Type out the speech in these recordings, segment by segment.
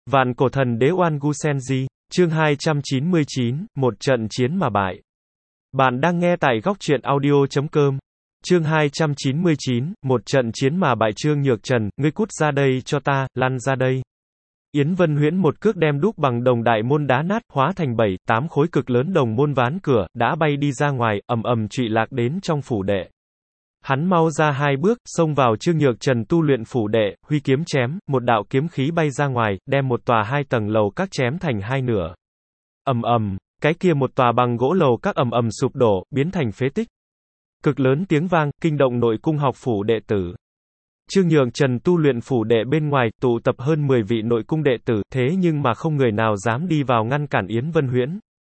Vạn cổ thần đế Oan Gu Senji, chương 299, một trận chiến mà bại. Bạn đang nghe tại góc truyện audio.com. Chương 299, một trận chiến mà bại. Trương Nhược Trần, ngươi cút ra đây cho ta, lăn ra đây. Yến Vân Huyễn một cước đem đúc bằng đồng đại môn đá nát, hóa thành 7-8 khối cực lớn đồng môn ván cửa, đã bay đi ra ngoài, ầm ầm trụy lạc đến trong phủ đệ. Hắn mau ra 2 bước, xông vào Trương Nhược Trần tu luyện phủ đệ, huy kiếm chém, một đạo kiếm khí bay ra ngoài, đem một tòa 2 tầng lầu các chém thành 2 nửa. Ầm ầm, cái kia một tòa bằng gỗ lầu các ầm ầm sụp đổ, biến thành phế tích. Cực lớn tiếng vang, kinh động nội cung học phủ đệ tử. Trương Nhược Trần tu luyện phủ đệ bên ngoài, tụ tập hơn 10 vị nội cung đệ tử, thế nhưng mà không người nào dám đi vào ngăn cản Yến Vân Huyễn.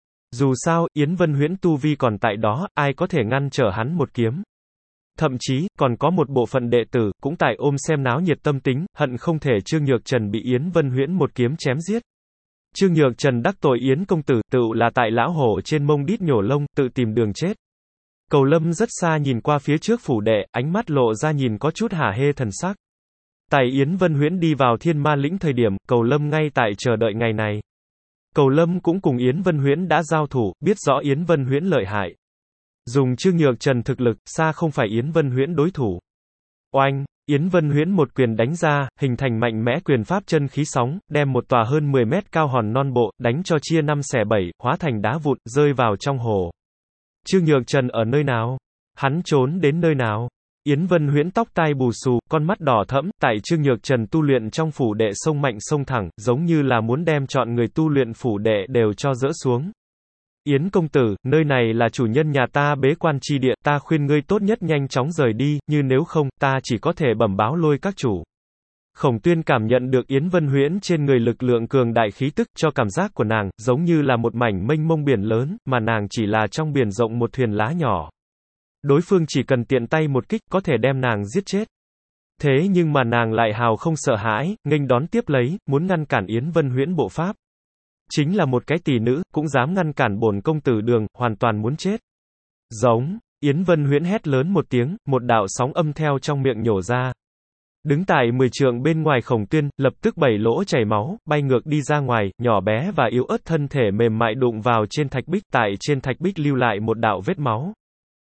Dù sao, Yến Vân Huyễn tu vi còn tại đó, ai có thể ngăn trở hắn một kiếm. Thậm chí, còn có một bộ phận đệ tử, cũng tại ôm xem náo nhiệt tâm tính, hận không thể Trương Nhược Trần bị Yến Vân Huyễn một kiếm chém giết. Trương Nhược Trần đắc tội Yến công tử, tự là tại lão hổ trên mông đít nhổ lông, tự tìm đường chết. Cầu Lâm rất xa nhìn qua phía trước phủ đệ, ánh mắt lộ ra nhìn có chút hả hê thần sắc. Tại Yến Vân Huyễn đi vào Thiên Ma lĩnh thời điểm, Cầu Lâm ngay tại chờ đợi ngày này. Cầu Lâm cũng cùng Yến Vân Huyễn đã giao thủ, biết rõ Yến Vân Huyễn lợi hại. Dùng Trương Nhược Trần thực lực, xa không phải Yến Vân Huyễn đối thủ. Oanh, Yến Vân Huyễn một quyền đánh ra, hình thành mạnh mẽ quyền pháp chân khí sóng, đem một tòa hơn 10 mét cao hòn non bộ, đánh cho chia 5 xẻ 7, hóa thành đá vụn, rơi vào trong hồ. Trương Nhược Trần ở nơi nào? Hắn trốn đến nơi nào? Yến Vân Huyễn tóc tai bù xù, con mắt đỏ thẫm, tại Trương Nhược Trần tu luyện trong phủ đệ sông mạnh sông thẳng, giống như là muốn đem chọn người tu luyện phủ đệ đều cho dỡ xuống. Yến công tử, nơi này là chủ nhân nhà ta bế quan chi địa, ta khuyên ngươi tốt nhất nhanh chóng rời đi, như nếu không, ta chỉ có thể bẩm báo lôi các chủ. Khổng Tuyên cảm nhận được Yến Vân Huyễn trên người lực lượng cường đại khí tức, cho cảm giác của nàng, giống như là một mảnh mênh mông biển lớn, mà nàng chỉ là trong biển rộng một thuyền lá nhỏ. Đối phương chỉ cần tiện tay một kích, có thể đem nàng giết chết. Thế nhưng mà nàng lại hào không sợ hãi, nghênh đón tiếp lấy, muốn ngăn cản Yến Vân Huyễn bộ pháp. Chính là một cái tỷ nữ, cũng dám ngăn cản bổn công tử đường, hoàn toàn muốn chết. Giống, Yến Vân Huyễn hét lớn một tiếng, một đạo sóng âm theo trong miệng nhổ ra. Đứng tại 10 trượng bên ngoài Khổng Tuyên, lập tức 7 lỗ chảy máu, bay ngược đi ra ngoài, nhỏ bé và yếu ớt thân thể mềm mại đụng vào trên thạch bích, tại trên thạch bích lưu lại một đạo vết máu.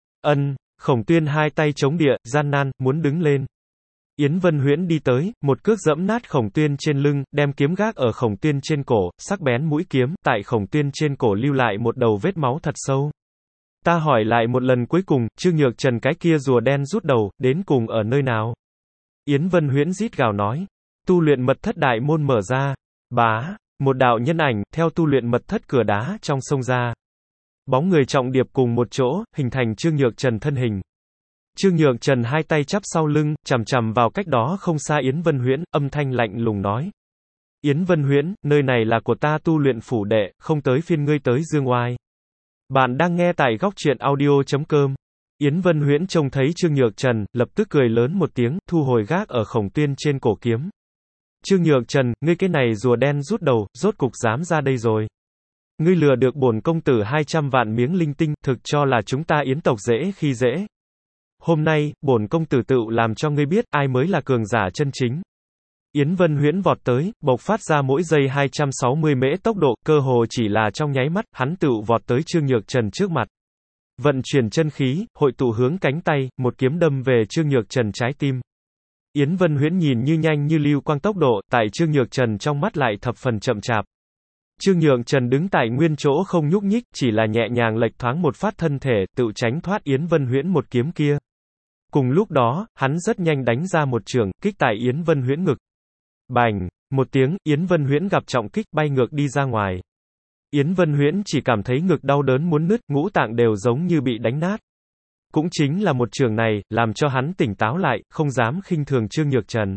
Khổng Tuyên hai tay chống địa, gian nan, muốn đứng lên. Yến Vân Huyễn đi tới, một cước giẫm nát Khổng Tuyên trên lưng, đem kiếm gác ở Khổng Tuyên trên cổ, sắc bén mũi kiếm, tại Khổng Tuyên trên cổ lưu lại một đầu vết máu thật sâu. Ta hỏi lại một lần cuối cùng, Trương Nhược Trần cái kia rùa đen rút đầu, đến cùng ở nơi nào? Yến Vân Huyễn rít gào nói. Tu luyện mật thất đại môn mở ra. Bá, một đạo nhân ảnh, theo tu luyện mật thất cửa đá trong sông ra. Bóng người trọng điệp cùng một chỗ, hình thành Trương Nhược Trần thân hình. Trương Nhược Trần hai tay chắp sau lưng, chằm chằm vào cách đó không xa Yến Vân Huyễn, âm thanh lạnh lùng nói. Yến Vân Huyễn, nơi này là của ta tu luyện phủ đệ, không tới phiên ngươi tới dương oai. Bạn đang nghe tại góc truyện audio.com. Yến Vân Huyễn trông thấy Trương Nhược Trần, lập tức cười lớn một tiếng, thu hồi gác ở Khổng Tuyên trên cổ kiếm. Trương Nhược Trần, ngươi cái này rùa đen rút đầu, rốt cục dám ra đây rồi. Ngươi lừa được bổn công tử 200 vạn miếng linh tinh, thực cho là chúng ta Yến tộc dễ khi dễ. Hôm nay, bổn công tử tự làm cho ngươi biết, ai mới là cường giả chân chính. Yến Vân Huyễn vọt tới, bộc phát ra mỗi giây 260 mễ tốc độ, cơ hồ chỉ là trong nháy mắt, hắn tự vọt tới Trương Nhược Trần trước mặt. Vận chuyển chân khí, hội tụ hướng cánh tay, một kiếm đâm về Trương Nhược Trần trái tim. Yến Vân Huyễn nhìn như nhanh như lưu quang tốc độ, tại Trương Nhược Trần trong mắt lại thập phần chậm chạp. Trương Nhược Trần đứng tại nguyên chỗ không nhúc nhích, chỉ là nhẹ nhàng lệch thoáng một phát thân thể, tự tránh thoát Yến Vân Huyễn một kiếm kia. Cùng lúc đó, hắn rất nhanh đánh ra một chưởng, kích tại Yến Vân Huyễn ngực. Bành, một tiếng, Yến Vân Huyễn gặp trọng kích, bay ngược đi ra ngoài. Yến Vân Huyễn chỉ cảm thấy ngực đau đớn muốn nứt, ngũ tạng đều giống như bị đánh nát. Cũng chính là một chưởng này, làm cho hắn tỉnh táo lại, không dám khinh thường Trương Nhược Trần.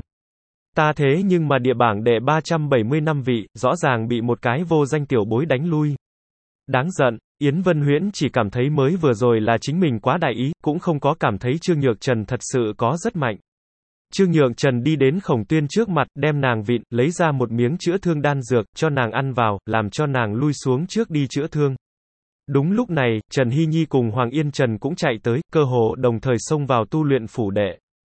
Ta thế nhưng mà địa bảng đệ 370 năm vị, rõ ràng bị một cái vô danh tiểu bối đánh lui. Đáng giận, Yến Vân Huyễn chỉ cảm thấy mới vừa rồi là chính mình quá đại ý, cũng không có cảm thấy Trương Nhược Trần thật sự có rất mạnh. Trương Nhược Trần đi đến Khổng Tuyên trước mặt, đem nàng vịn, lấy ra một miếng chữa thương đan dược, cho nàng ăn vào, làm cho nàng lui xuống trước đi chữa thương. Đúng lúc này, Trần Hy Nhi cùng Hoàng Yên Trần cũng chạy tới, cơ hồ đồng thời xông vào tu luyện phủ đệ.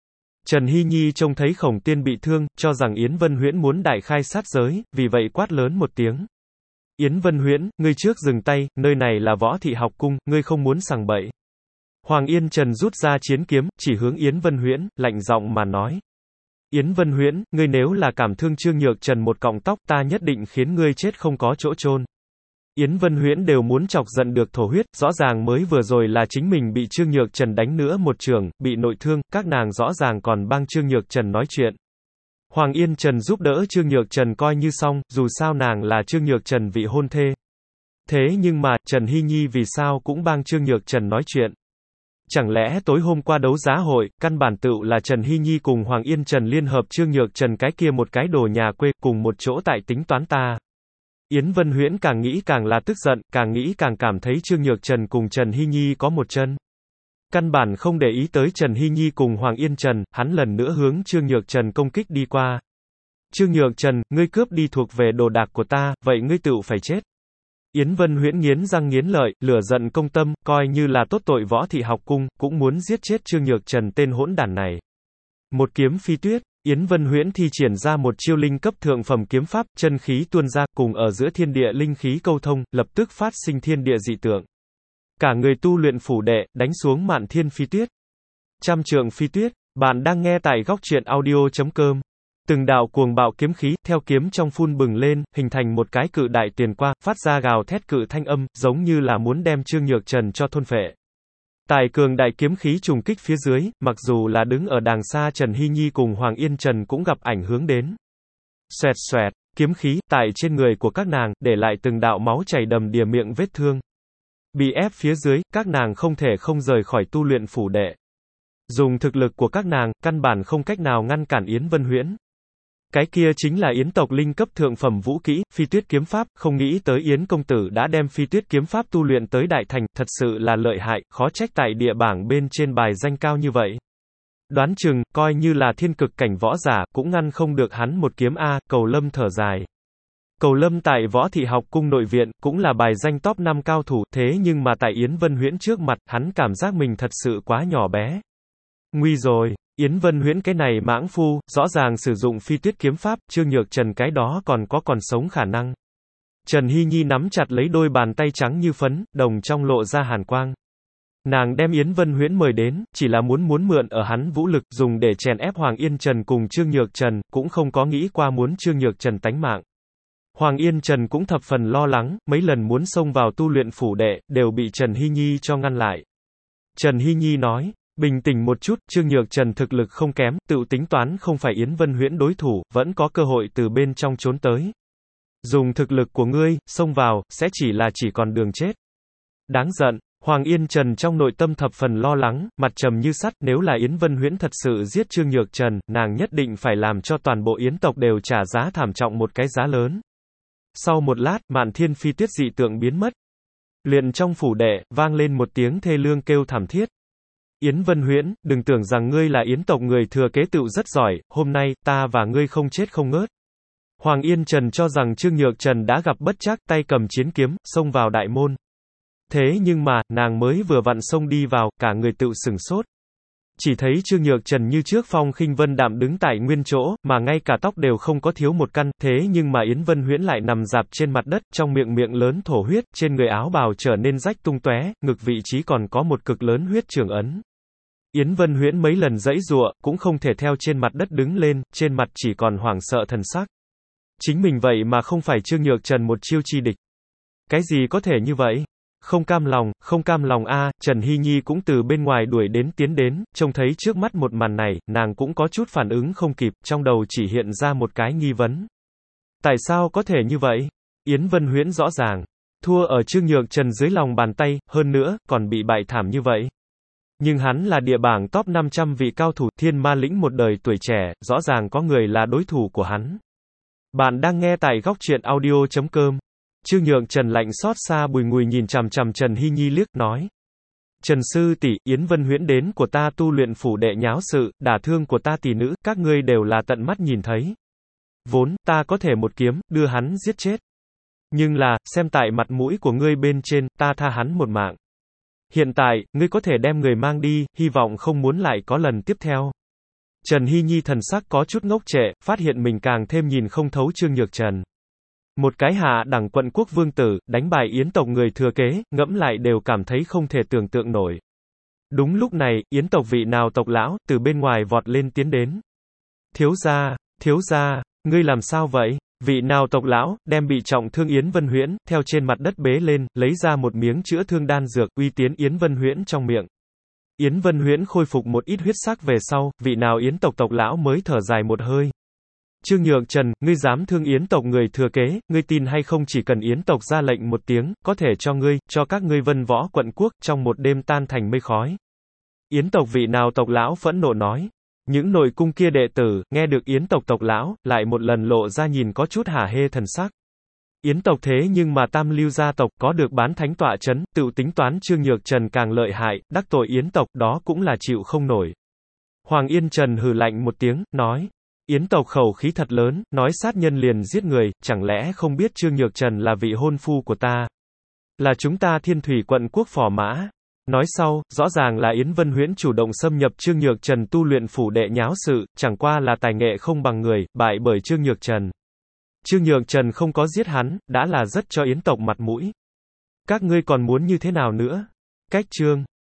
Trần Hy Nhi trông thấy Khổng Tiên bị thương, cho rằng Yến Vân Huyễn muốn đại khai sát giới, vì vậy quát lớn một tiếng. Yến Vân Huyễn, ngươi trước dừng tay, nơi này là Võ Thị học cung, ngươi không muốn sằng bậy. Hoàng Yên Trần rút ra chiến kiếm, chỉ hướng Yến Vân Huyễn, lạnh giọng mà nói. Yến Vân Huyễn, ngươi nếu là cảm thương Trương Nhược Trần một cọng tóc, ta nhất định khiến ngươi chết không có chỗ chôn. Yến Vân Huyễn đều muốn chọc giận được thổ huyết, rõ ràng mới vừa rồi là chính mình bị Trương Nhược Trần đánh nữa một trường, bị nội thương, các nàng rõ ràng còn bang Trương Nhược Trần nói chuyện. Hoàng Yên Trần giúp đỡ Trương Nhược Trần coi như xong, dù sao nàng là Trương Nhược Trần vị hôn thê. Thế nhưng mà, Trần Hy Nhi vì sao cũng bang Trương Nhược Trần nói chuyện? Chẳng lẽ tối hôm qua đấu giá hội, căn bản tựu là Trần Hy Nhi cùng Hoàng Yên Trần liên hợp Trương Nhược Trần cái kia một cái đồ nhà quê, cùng một chỗ tại tính toán ta? Yến Vân Huyễn càng nghĩ càng là tức giận, càng nghĩ càng cảm thấy Trương Nhược Trần cùng Trần Hy Nhi có một chân. Căn bản không để ý tới Trần Hy Nhi cùng Hoàng Yên Trần, hắn lần nữa hướng Trương Nhược Trần công kích đi qua. Trương Nhược Trần, ngươi cướp đi thuộc về đồ đạc của ta, vậy ngươi tựu phải chết. Yến Vân Huyễn nghiến răng nghiến lợi, lửa giận công tâm, coi như là tốt tội Võ Thị học cung, cũng muốn giết chết Trương Nhược Trần tên hỗn đản này. Một kiếm phi tuyết, Yến Vân Huyễn thi triển ra một chiêu linh cấp thượng phẩm kiếm pháp, chân khí tuôn ra, cùng ở giữa thiên địa linh khí câu thông, lập tức phát sinh thiên địa dị tượng. Cả người tu luyện phủ đệ, đánh xuống mạn thiên phi tuyết. Trăm trượng phi tuyết, bạn đang nghe tại góc truyện audio.com. Từng đạo cuồng bạo kiếm khí, theo kiếm trong phun bừng lên, hình thành một cái cự đại tiền qua, phát ra gào thét cự thanh âm, giống như là muốn đem Trương Nhược Trần cho thôn phệ. Tại cường đại kiếm khí trùng kích phía dưới, mặc dù là đứng ở đàng xa Trần Hy Nhi cùng Hoàng Yên Trần cũng gặp ảnh hưởng đến. Xoẹt xoẹt, kiếm khí, tại trên người của các nàng, để lại từng đạo máu chảy đầm đìa miệng vết thương. Bị ép phía dưới, các nàng không thể không rời khỏi tu luyện phủ đệ. Dùng thực lực của các nàng, căn bản không cách nào ngăn cản Yến Vân Huyễn. Cái kia chính là Yến tộc linh cấp thượng phẩm vũ kỹ, phi tuyết kiếm pháp, không nghĩ tới Yến công tử đã đem phi tuyết kiếm pháp tu luyện tới đại thành, thật sự là lợi hại, khó trách tại địa bảng bên trên bài danh cao như vậy. Đoán chừng, coi như là thiên cực cảnh võ giả, cũng ngăn không được hắn một kiếm A, Cầu Lâm thở dài. Cầu Lâm tại Võ Thị học cung nội viện, cũng là bài danh top 5 cao thủ, thế nhưng mà tại Yến Vân Huyễn trước mặt, hắn cảm giác mình thật sự quá nhỏ bé. Nguy rồi. Yến Vân Huyễn cái này mãng phu, rõ ràng sử dụng phi tuyết kiếm pháp, Trương Nhược Trần cái đó còn sống khả năng. Trần Hy Nhi nắm chặt lấy đôi bàn tay trắng như phấn, đồng trong lộ ra hàn quang. Nàng đem Yến Vân Huyễn mời đến, chỉ là muốn mượn ở hắn vũ lực, dùng để chèn ép Hoàng Yên Trần cùng Trương Nhược Trần, cũng không có nghĩ qua muốn Trương Nhược Trần tánh mạng. Hoàng Yên Trần cũng thập phần lo lắng, mấy lần muốn xông vào tu luyện phủ đệ, đều bị Trần Hy Nhi cho ngăn lại. Trần Hy Nhi nói. Bình tĩnh một chút, Trương Nhược Trần thực lực không kém, tự tính toán không phải Yến Vân Huyễn đối thủ, vẫn có cơ hội từ bên trong trốn tới. Dùng thực lực của ngươi, xông vào, sẽ chỉ còn đường chết. Đáng giận, Hoàng Yên Trần trong nội tâm thập phần lo lắng, mặt trầm như sắt, nếu là Yến Vân Huyễn thật sự giết Trương Nhược Trần, nàng nhất định phải làm cho toàn bộ Yến tộc đều trả giá thảm trọng một cái giá lớn. Sau một lát, mạn thiên phi tuyết dị tượng biến mất. Liền trong phủ đệ, vang lên một tiếng thê lương kêu thảm thiết. Yến Vân Huyễn, đừng tưởng rằng ngươi là Yến tộc người thừa kế tựu rất giỏi, hôm nay, ta và ngươi không chết không ngớt. Hoàng Yên Trần cho rằng Trương Nhược Trần đã gặp bất trắc, tay cầm chiến kiếm, xông vào đại môn. Thế nhưng mà, nàng mới vừa vặn xông đi vào, cả người tựu sửng sốt. Chỉ thấy Trương Nhược Trần như trước phong khinh vân đạm đứng tại nguyên chỗ, mà ngay cả tóc đều không có thiếu một căn, thế nhưng mà Yến Vân Huyễn lại nằm dạp trên mặt đất, trong miệng lớn thổ huyết, trên người áo bào trở nên rách tung tóe, ngực vị trí còn có một cực lớn huyết trường ấn. Yến Vân Huyễn mấy lần giãy giụa, cũng không thể theo trên mặt đất đứng lên, trên mặt chỉ còn hoảng sợ thần sắc. Chính mình vậy mà không phải Trương Nhược Trần một chiêu chi địch. Cái gì có thể như vậy? Không cam lòng a, Trần Hy Nhi cũng từ bên ngoài tiến đến, trông thấy trước mắt một màn này, nàng cũng có chút phản ứng không kịp, trong đầu chỉ hiện ra một cái nghi vấn. Tại sao có thể như vậy? Yến Vân Huyễn rõ ràng thua ở Trương Nhược Trần dưới lòng bàn tay, hơn nữa, còn bị bại thảm như vậy. Nhưng hắn là địa bảng top 500 vị cao thủ, thiên ma lĩnh một đời tuổi trẻ, rõ ràng có người là đối thủ của hắn. Bạn đang nghe tại góc truyện audio.com. Trương Nhược Trần lạnh xót xa bùi ngùi nhìn chằm chằm Trần Hy Nhi liếc, nói. Trần sư tỷ, Yến Vân Huyễn đến của ta tu luyện phủ đệ nháo sự, đả thương của ta tỷ nữ, các ngươi đều là tận mắt nhìn thấy. Vốn, ta có thể một kiếm, đưa hắn giết chết. Nhưng là, xem tại mặt mũi của ngươi bên trên, ta tha hắn một mạng. Hiện tại, ngươi có thể đem người mang đi, hy vọng không muốn lại có lần tiếp theo. Trần Hy Nhi thần sắc có chút ngốc trệ, phát hiện mình càng thêm nhìn không thấu Trương Nhược Trần. Một cái hạ đẳng quận quốc vương tử, đánh bại Yến tộc người thừa kế, ngẫm lại đều cảm thấy không thể tưởng tượng nổi. Đúng lúc này, Yến tộc vị nào tộc lão, từ bên ngoài vọt lên tiến đến. Thiếu gia, ngươi làm sao vậy? Vị nào tộc lão, đem bị trọng thương Yến Vân Huyễn, theo trên mặt đất bế lên, lấy ra một miếng chữa thương đan dược, uy tiến Yến Vân Huyễn trong miệng. Yến Vân Huyễn khôi phục một ít huyết sắc về sau, vị nào Yến tộc tộc lão mới thở dài một hơi. Trương Nhược Trần, ngươi dám thương Yến tộc người thừa kế, ngươi tin hay không chỉ cần Yến tộc ra lệnh một tiếng, có thể cho các ngươi Vân Võ quận quốc, trong một đêm tan thành mây khói. Yến tộc vị nào tộc lão phẫn nộ nói. Những nội cung kia đệ tử, nghe được Yến tộc tộc lão, lại một lần lộ ra nhìn có chút hả hê thần sắc. Yến tộc thế nhưng mà tam lưu gia tộc, có được bán thánh tọa chấn, tự tính toán Trương Nhược Trần càng lợi hại, đắc tội Yến tộc, đó cũng là chịu không nổi. Hoàng Yên Trần hừ lạnh một tiếng, nói. Yến tộc khẩu khí thật lớn, nói sát nhân liền giết người, chẳng lẽ không biết Trương Nhược Trần là vị hôn phu của ta? Là chúng ta Thiên Thủy quận quốc phò mã. Nói sau, rõ ràng là Yến Vân Huyễn chủ động xâm nhập Trương Nhược Trần tu luyện phủ đệ nháo sự, chẳng qua là tài nghệ không bằng người, bại bởi Trương Nhược Trần. Trương Nhược Trần không có giết hắn, đã là rất cho Yến tộc mặt mũi. Các ngươi còn muốn như thế nào nữa? Cách chương